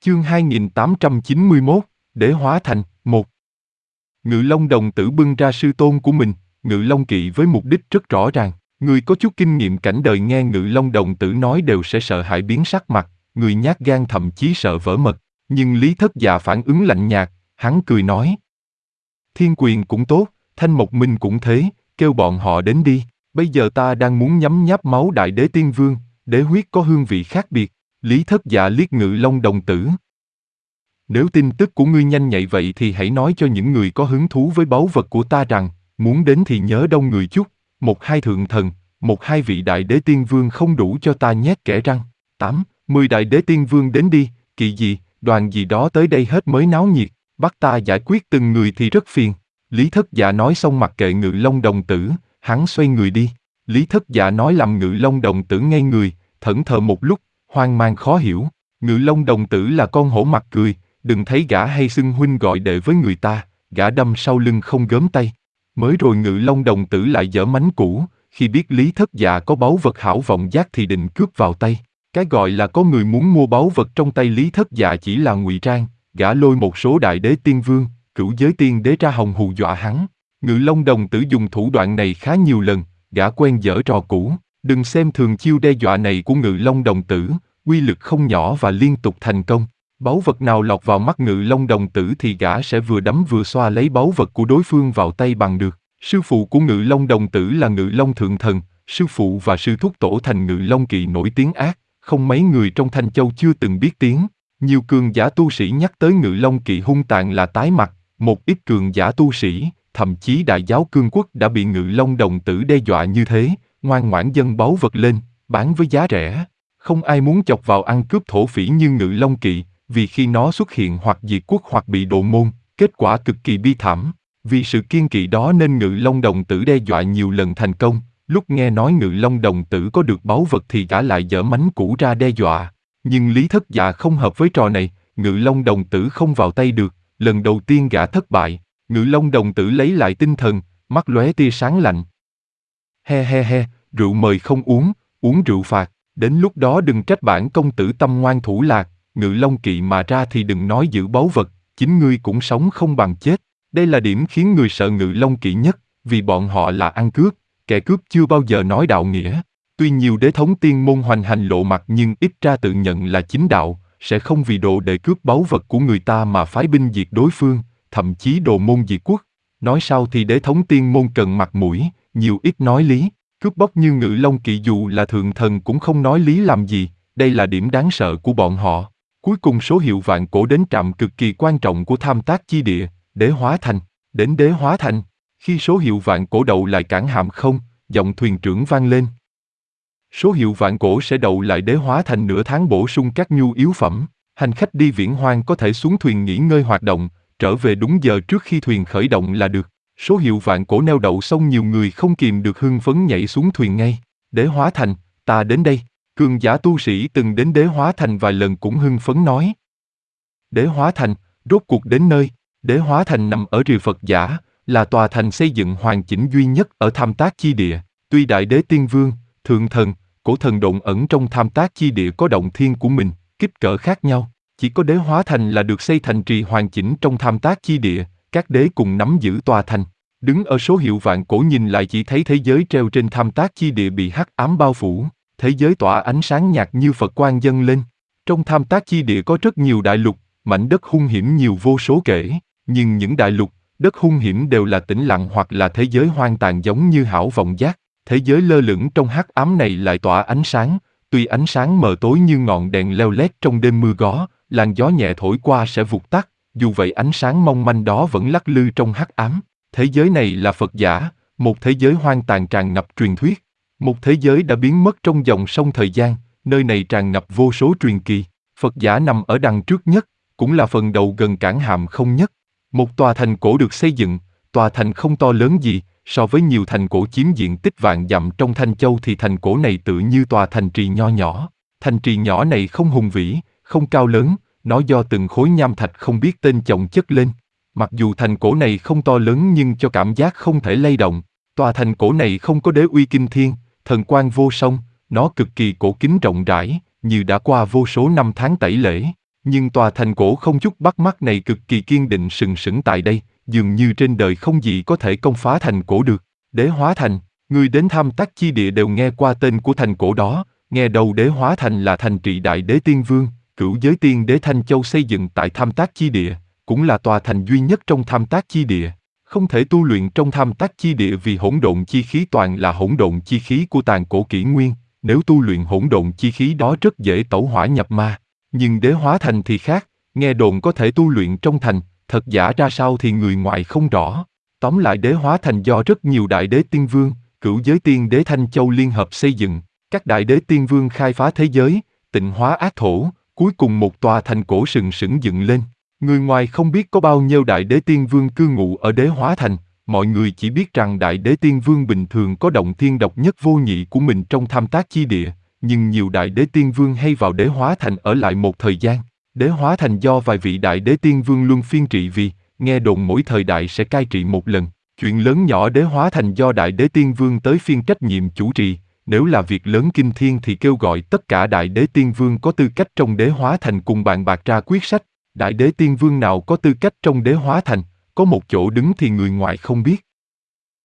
Chương 2891, Đế hóa thành, 1. Ngự Long đồng tử bưng ra sư tôn của mình, Ngự Long Kỵ với mục đích rất rõ ràng. Người có chút kinh nghiệm cảnh đời nghe Ngự Long đồng tử nói đều sẽ sợ hãi biến sắc mặt, người nhát gan thậm chí sợ vỡ mật. Nhưng Lý Thất Dạ phản ứng lạnh nhạt, hắn cười nói. Thiên Quyền cũng tốt, Thanh Mộc Minh cũng thế, kêu bọn họ đến đi. Bây giờ ta đang muốn nhấm nháp máu Đại Đế Tiên Vương, đế huyết có hương vị khác biệt. Lý Thất Dạ liếc Ngự Long đồng tử. Nếu tin tức của ngươi nhanh nhạy vậy thì hãy nói cho những người có hứng thú với báu vật của ta rằng, muốn đến thì nhớ đông người chút, 1-2 thượng thần, 1-2 vị Đại Đế Tiên Vương không đủ cho ta nhét kẽ răng. 8-10 Đại Đế Tiên Vương đến đi, kỵ gì, đoàn gì đó tới đây hết mới náo nhiệt, bắt ta giải quyết từng người thì rất phiền. Lý Thất Dạ nói xong mặc kệ Ngự Long đồng tử, hắn xoay người đi. Lý Thất Dạ nói làm Ngự Long đồng tử ngây người, thẫn thờ một lúc, hoang mang khó hiểu. Ngự Long đồng tử là con hổ mặt cười, đừng thấy gã hay xưng huynh gọi đệ với người ta, gã đâm sau lưng không gớm tay. Mới rồi Ngự Long đồng tử lại giở mánh cũ, khi biết Lý Thất Dạ có báu vật hảo vọng giác thì định cướp vào tay. Cái gọi là có người muốn mua báu vật trong tay Lý Thất Dạ chỉ là ngụy trang, gã lôi một số Đại Đế Tiên Vương, Cửu Giới Tiên Đế ra hòng hù dọa hắn. Ngự Long đồng tử dùng thủ đoạn này khá nhiều lần, gã quen dở trò cũ. Đừng xem thường chiêu đe dọa này của Ngự Long đồng tử, uy lực không nhỏ và liên tục thành công. Báu vật nào lọt vào mắt Ngự Long đồng tử thì gã sẽ vừa đấm vừa xoa lấy báu vật của đối phương vào tay bằng được. Sư phụ của Ngự Long đồng tử là Ngự Long thượng thần, sư phụ và sư thúc tổ thành Ngự Long Kỵ nổi tiếng ác, không mấy người trong Thanh Châu chưa từng biết tiếng. Nhiều cường giả tu sĩ nhắc tới Ngự Long Kỵ hung tàn là tái mặt, một ít cường giả tu sĩ, thậm chí Đại Giáo Cương Quốc đã bị Ngự Long đồng tử đe dọa như thế, ngoan ngoãn dâng báu vật lên, bán với giá rẻ. Không ai muốn chọc vào ăn cướp thổ phỉ như Ngự Long Kỵ, vì khi nó xuất hiện hoặc diệt quốc hoặc bị độ môn, kết quả cực kỳ bi thảm. Vì sự kiên kỵ đó nên Ngự Long đồng tử đe dọa nhiều lần thành công. Lúc nghe nói Ngự Long đồng tử có được báu vật thì gã lại giở mánh cũ ra đe dọa. Nhưng Lý Thất Dạ không hợp với trò này, Ngự Long đồng tử không vào tay được. Lần đầu tiên gã thất bại, Ngự Long đồng tử lấy lại tinh thần, mắt lóe tia sáng lạnh. He he he, rượu mời không uống, uống rượu phạt. Đến lúc đó đừng trách bản công tử tâm ngoan thủ lạc. Ngự Long Kỵ mà ra thì đừng nói giữ báu vật, chính ngươi cũng sống không bằng chết. Đây là điểm khiến người sợ Ngự Long Kỵ nhất, vì bọn họ là ăn cướp, kẻ cướp chưa bao giờ nói đạo nghĩa. Tuy nhiều đế thống tiên môn hoành hành lộ mặt nhưng ít ra tự nhận là chính đạo, sẽ không vì đồ để cướp báu vật của người ta mà phái binh diệt đối phương, thậm chí đồ môn diệt quốc. Nói sao thì đế thống tiên môn cần mặt mũi, nhiều ít nói lý, cướp bóc như Ngự Long Kỵ dù là thượng thần cũng không nói lý làm gì, đây là điểm đáng sợ của bọn họ. Cuối cùng số hiệu vạn cổ đến trạm cực kỳ quan trọng của Tham Tác Chi Địa, Đế Hóa Thành. Đến Đế Hóa Thành, khi số hiệu vạn cổ đậu lại cảng hạm không, giọng thuyền trưởng vang lên. Số hiệu vạn cổ sẽ đậu lại Đế Hóa Thành nửa tháng bổ sung các nhu yếu phẩm. Hành khách đi viễn hoang có thể xuống thuyền nghỉ ngơi hoạt động, trở về đúng giờ trước khi thuyền khởi động là được. Số hiệu vạn cổ neo đậu xong nhiều người không kìm được hưng phấn nhảy xuống thuyền ngay. Đế Hóa Thành, ta đến đây. Cường giả tu sĩ từng đến Đế Hóa Thành vài lần cũng hưng phấn nói. Đế Hóa Thành, rốt cuộc đến nơi. Đế Hóa Thành nằm ở rìa Phật Giả, là tòa thành xây dựng hoàn chỉnh duy nhất ở Tham Tác Chi Địa. Tuy Đại Đế Tiên Vương, Thượng Thần, Cổ Thần độn ẩn trong Tham Tác Chi Địa có động thiên của mình, kích cỡ khác nhau. Chỉ có Đế Hóa Thành là được xây thành trì hoàn chỉnh trong Tham Tác Chi Địa, các đế cùng nắm giữ tòa thành. Đứng ở số hiệu vạn cổ nhìn lại chỉ thấy thế giới treo trên Tham Tác Chi Địa bị hắc ám bao phủ. Thế giới tỏa ánh sáng nhạt như Phật quang dâng lên. Trong Tham Tác Chi Địa có rất nhiều đại lục, mảnh đất hung hiểm nhiều vô số kể, nhưng những đại lục, đất hung hiểm đều là tĩnh lặng hoặc là thế giới hoang tàn giống như Hảo Vọng Giác. Thế giới lơ lửng trong hắc ám này lại tỏa ánh sáng, tuy ánh sáng mờ tối như ngọn đèn leo lét trong đêm mưa gió, làn gió nhẹ thổi qua sẽ vụt tắt, dù vậy ánh sáng mong manh đó vẫn lắc lư trong hắc ám. Thế giới này là Phật Giả, một thế giới hoang tàn tràn ngập truyền thuyết. Một thế giới đã biến mất trong dòng sông thời gian, nơi này tràn ngập vô số truyền kỳ. Phật Giả nằm ở đằng trước nhất, cũng là phần đầu gần cảng hạm không nhất. Một tòa thành cổ được xây dựng, tòa thành không to lớn gì, so với nhiều thành cổ chiếm diện tích vạn dặm trong Thanh Châu thì thành cổ này tựa như tòa thành trì nho nhỏ. Thành trì nhỏ này không hùng vĩ, không cao lớn, nó do từng khối nham thạch không biết tên chồng chất lên. Mặc dù thành cổ này không to lớn nhưng cho cảm giác không thể lay động. Tòa thành cổ này không có đế uy kinh thiên, thần quang vô song, nó cực kỳ cổ kính rộng rãi, như đã qua vô số năm tháng tẩy lễ. Nhưng tòa thành cổ không chút bắt mắt này cực kỳ kiên định sừng sững tại đây, dường như trên đời không gì có thể công phá thành cổ được. Đế Hóa Thành, người đến Tham Tác Chi Địa đều nghe qua tên của thành cổ đó, nghe đầu Đế Hóa Thành là thành trị Đại Đế Tiên Vương, Cửu Giới Tiên Đế Thanh Châu xây dựng tại Tham Tác Chi Địa, cũng là tòa thành duy nhất trong Tham Tác Chi Địa. Không thể tu luyện trong Tham Tác Chi Địa vì hỗn độn chi khí toàn là hỗn độn chi khí của tàn cổ kỷ nguyên, nếu tu luyện hỗn độn chi khí đó rất dễ tẩu hỏa nhập ma. Nhưng Đế Hóa Thành thì khác, nghe đồn có thể tu luyện trong thành, thật giả ra sao thì người ngoài không rõ. Tóm lại Đế Hóa Thành do rất nhiều Đại Đế Tiên Vương, Cửu Giới Tiên Đế Thanh Châu liên hợp xây dựng, các Đại Đế Tiên Vương khai phá thế giới, tịnh hóa ác thổ, cuối cùng một tòa thành cổ sừng sững dựng lên. Người ngoài không biết có bao nhiêu Đại Đế Tiên Vương cư ngụ ở Đế Hóa Thành, mọi người chỉ biết rằng Đại Đế Tiên Vương bình thường có động thiên độc nhất vô nhị của mình trong Tham Tác Chi Địa, nhưng nhiều Đại Đế Tiên Vương hay vào Đế Hóa Thành ở lại một thời gian. Đế Hóa Thành do vài vị Đại Đế Tiên Vương luân phiên trị vì, nghe đồn mỗi thời đại sẽ cai trị một lần. Chuyện lớn nhỏ Đế Hóa Thành do Đại Đế Tiên Vương tới phiên trách nhiệm chủ trì, nếu là việc lớn kinh thiên thì kêu gọi tất cả Đại Đế Tiên Vương có tư cách trong Đế Hóa Thành cùng bàn bạc ra quyết sách. Đại Đế Tiên Vương nào có tư cách trong Đế Hóa Thành, có một chỗ đứng thì người ngoài không biết.